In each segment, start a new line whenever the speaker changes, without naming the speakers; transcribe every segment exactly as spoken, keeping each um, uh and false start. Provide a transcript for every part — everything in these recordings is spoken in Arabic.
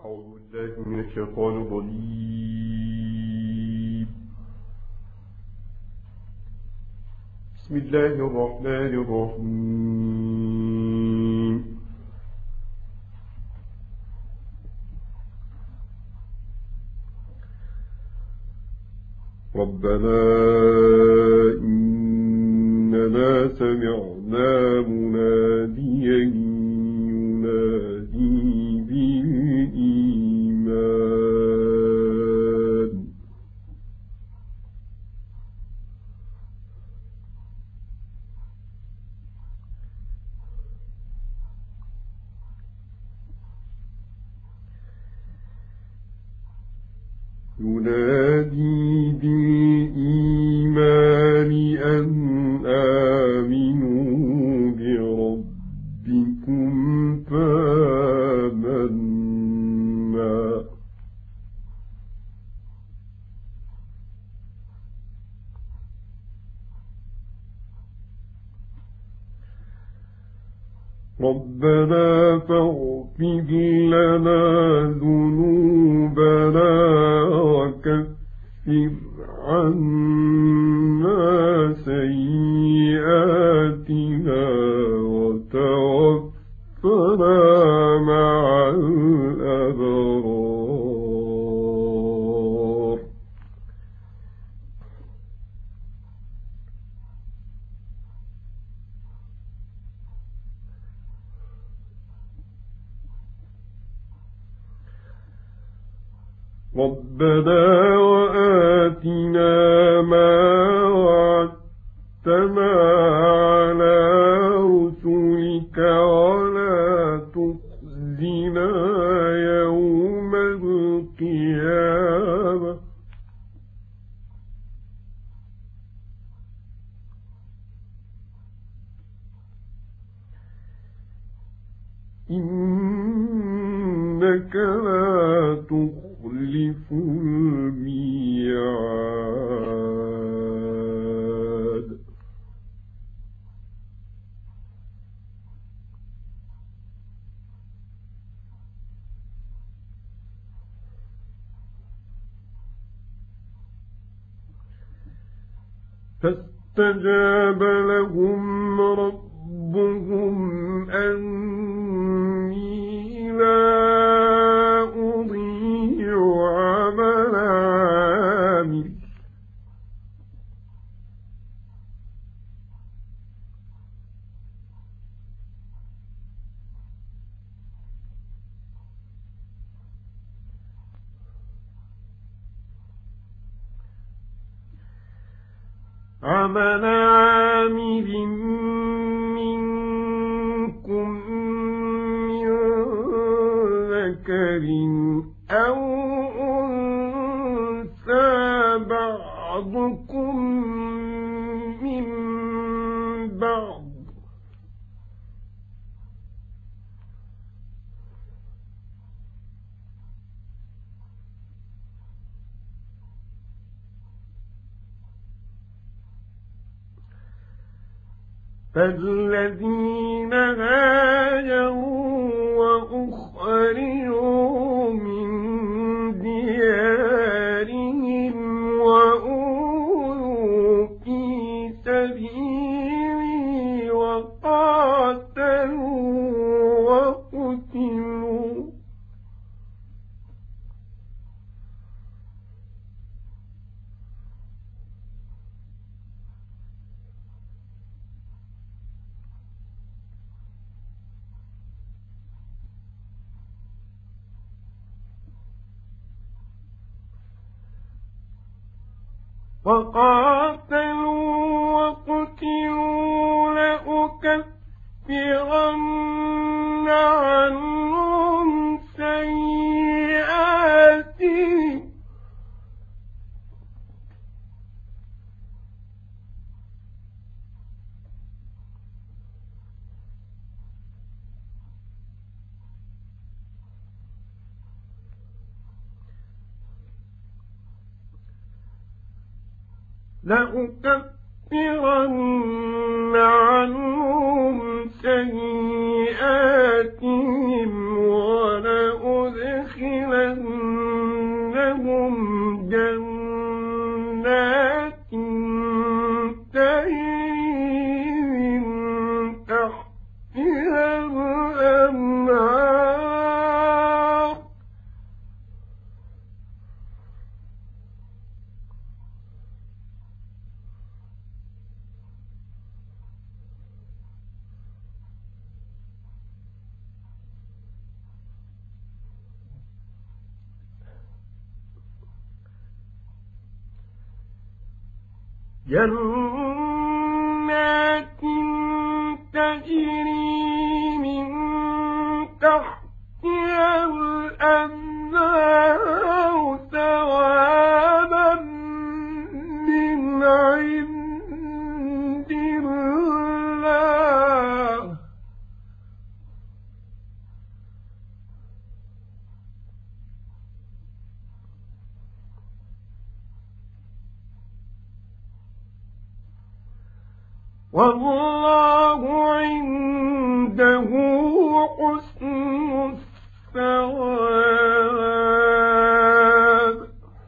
أعوذ بالله من الشيطان الرجيم. بسم الله الرحمن الرحيم. ربنا إننا سمعنا مناديا ينادي بالإيمان ينادي بالإيمان أن آمنوا بربكم فآمنا ربنا فاغفر لنا ذنوبنا وكفر عنا سيئاتنا وتوفنا مع الأبرار ربنا وآتنا ما وعدتنا على رسلك ولا تخزنا يوم القيامة إنك لا تخلف الميعاد فاستجاب لهم ربهم أني لا أضيع عمل عامل عمل عامل منكم من ذكر أو أنثى بعضكم من بعض فالذين هاجروا وأخرجوا من ديارهم وأوذوا في سبيلي وقاتلوا وقتلوا وقاتلوا وقتلوا لأكفرن عنهم سيئاتهم لأكفرن عنهم سيئاتهم ولأدخلنهم لندخلنهم جنات تجري من تحتها الأنهار جنات تجري من تحتها الأنهار ثوابا من عند الله والله عنده حسن الثواب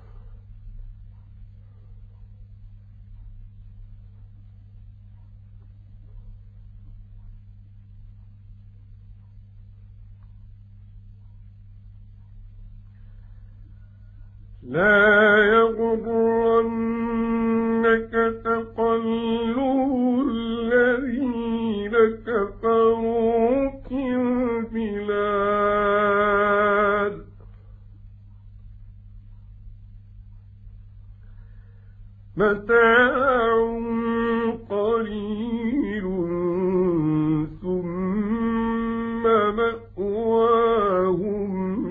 لا يغرنك تقلب الذين كفروا في البلاد متاع قليل ثم مأواهم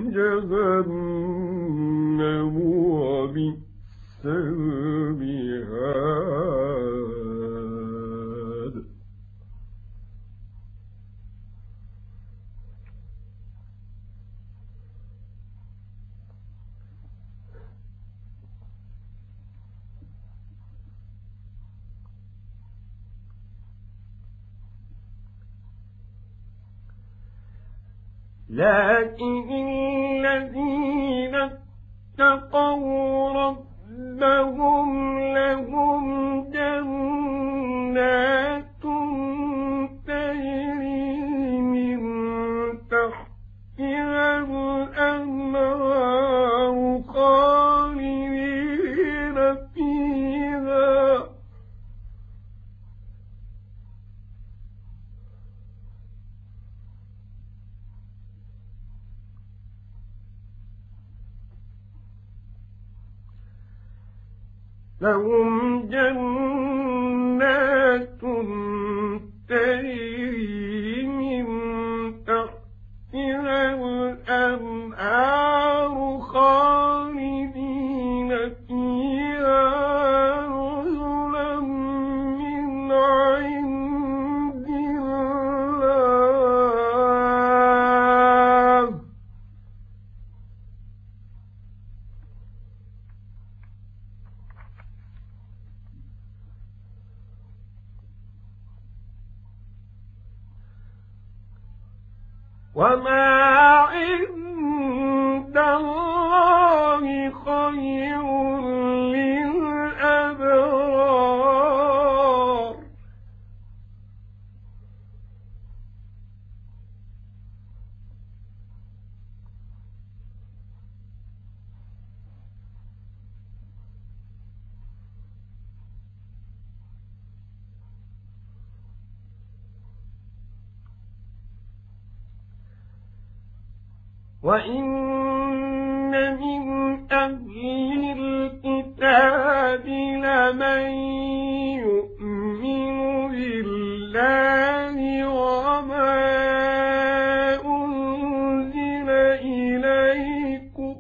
جهنم وبئس المهاد لكن الذين اتقوا ربهم لهم جنات تجري من تحتها الأنهار خالدين فيها لهم جنات تجري من تحتها الأنهار خالدين فيها نزلا من عند الله وما عند الله خير للأبرار وإن من أهل الكتاب لمن يؤمن بالله وما أنزل إليكم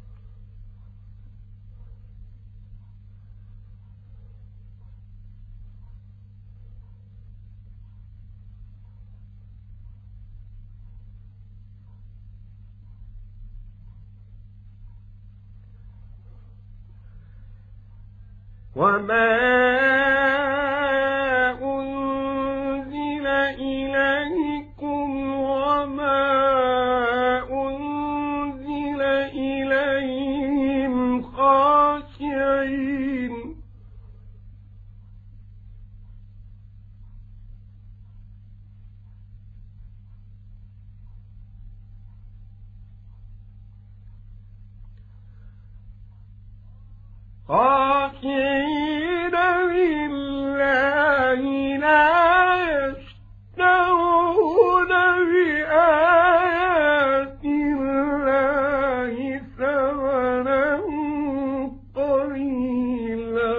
وما أنزل إليكم وما أنزل خاشعين لله لا يشترون بآيات الله ثمنا قليلا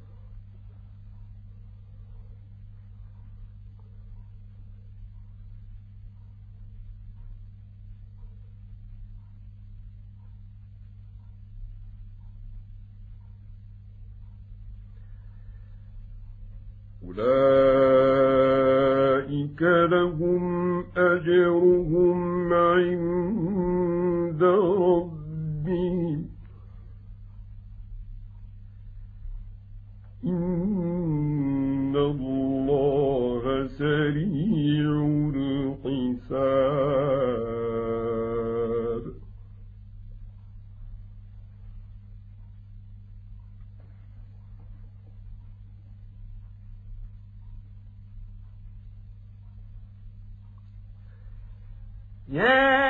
أولئك لهم أجرهم عند ربهم إن الله سريع الحساب يا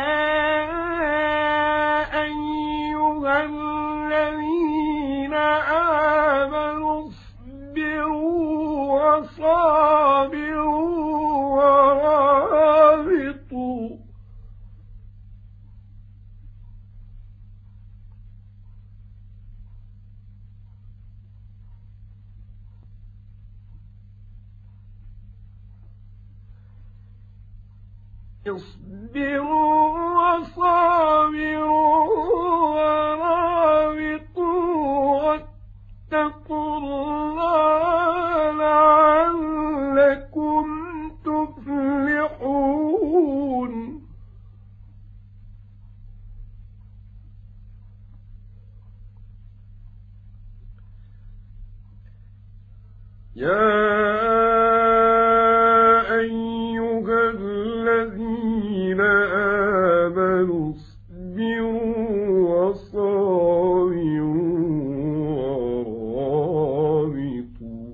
أيها الذين آمنوا اصبروا وصابروا ورابطوا اصبروا وصابروا ورابطوا واتقوا الله لعلكم تفلحون يا الذين آمنوا اصبروا وصابروا ورابطوا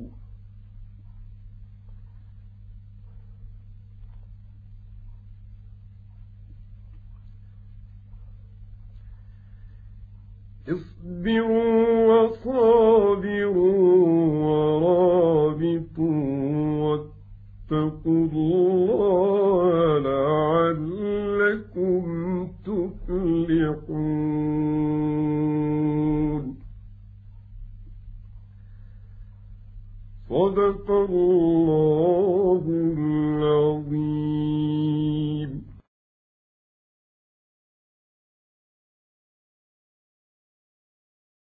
اصبروا وصابروا ورابطوا واتقوا الله لعلكم تفلحون صدق الله